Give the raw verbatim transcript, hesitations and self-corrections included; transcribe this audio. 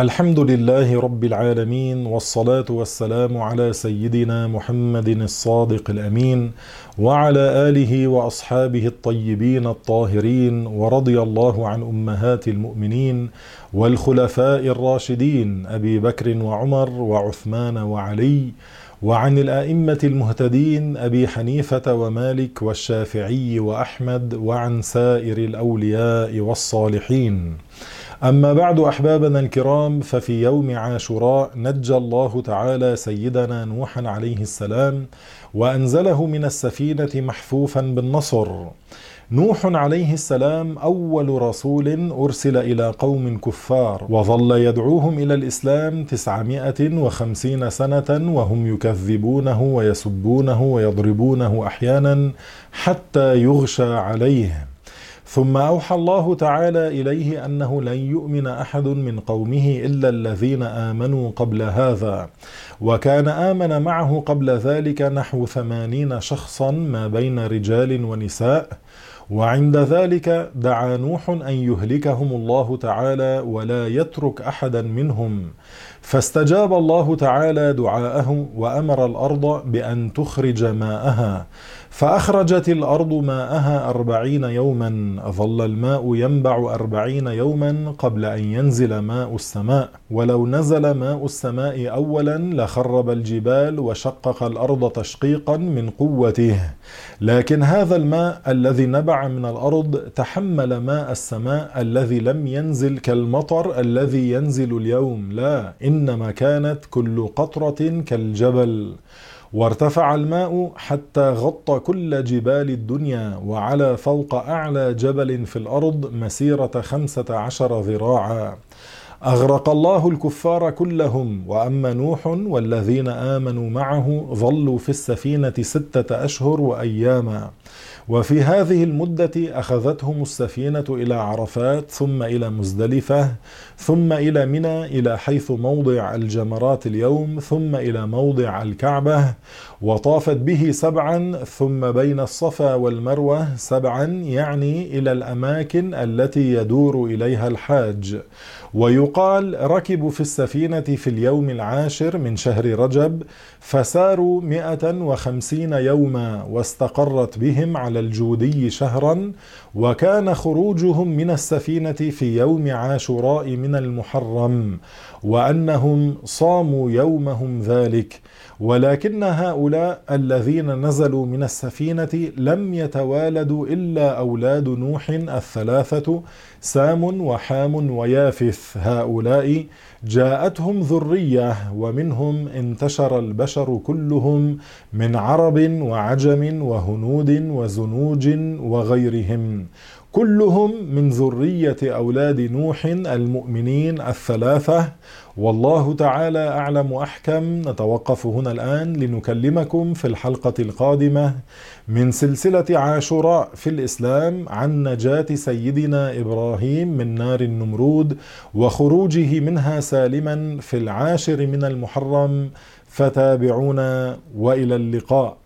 الحمد لله رب العالمين، والصلاة والسلام على سيدنا محمد الصادق الأمين وعلى آله وأصحابه الطيبين الطاهرين، ورضي الله عن أمهات المؤمنين والخلفاء الراشدين أبي بكر وعمر وعثمان وعلي، وعن الآئمة المهتدين أبي حنيفة ومالك والشافعي وأحمد، وعن سائر الأولياء والصالحين. أما بعد، أحبابنا الكرام، ففي يوم عاشوراء نجى الله تعالى سيدنا نوحا عليه السلام وأنزله من السفينة محفوفا بالنصر. نوح عليه السلام أول رسول أرسل إلى قوم كفار، وظل يدعوهم إلى الإسلام تسعمائة وخمسين سنة وهم يكذبونه ويسبونه ويضربونه أحيانا حتى يغشى عليه. ثم أوحى الله تعالى إليه أنه لن يؤمن أحد من قومه إلا الذين آمنوا قبل هذا، وكان آمن معه قبل ذلك نحو ثمانين شخصا ما بين رجال ونساء. وعند ذلك دعا نوح أن يهلكهم الله تعالى ولا يترك أحدا منهم، فاستجاب الله تعالى دعاءه وأمر الأرض بأن تخرج ماءها، فأخرجت الأرض ماءها أربعين يوما، ظل الماء ينبع أربعين يوما قبل أن ينزل ماء السماء، ولو نزل ماء السماء أولا لخرب الجبال وشقق الأرض تشقيقا من قوته، لكن هذا الماء الذي نبع من الأرض تحمل ماء السماء الذي لم ينزل كالمطر الذي ينزل اليوم، لا، إنما كانت كل قطرة كالجبل. وارتفع الماء حتى غطى كل جبال الدنيا، وعلى فوق أعلى جبل في الأرض مسيرة خمسة عشر ذراعا. أغرق الله الكفار كلهم، وأما نوح والذين آمنوا معه ظلوا في السفينة ستة أشهر وأياما. وفي هذه المدة أخذتهم السفينة إلى عرفات، ثم إلى مزدلفة، ثم إلى منى إلى حيث موضع الجمرات اليوم، ثم إلى موضع الكعبة، وطافت به سبعا، ثم بين الصفا والمروة سبعا، يعني إلى الأماكن التي يدور إليها الحاج. ويقال ركبوا في السفينة في اليوم العاشر من شهر رجب، فساروا مئة وخمسين يوما، واستقرت بهم على الجودي شهرا. وكان خروجهم من السفينة في يوم عاشوراء من المحرم، وأنهم صاموا يومهم ذلك. ولكن هؤلاء الذين نزلوا من السفينة لم يتوالدوا إلا أولاد نوح الثلاثة، سام وحام ويافث. هؤلاء جاءتهم ذرية، ومنهم انتشر البشر كلهم من عرب وعجم وهنود وزنوج وغيرهم، كلهم من ذرية أولاد نوح المؤمنين الثلاثة. والله تعالى أعلم وأحكم. نتوقف هنا الآن لنكلمكم في الحلقة القادمة من سلسلة عاشوراء في الإسلام عن نجاة سيدنا إبراهيم من نار النمرود وخروجه منها سالما في العاشر من المحرم. فتابعونا، وإلى اللقاء.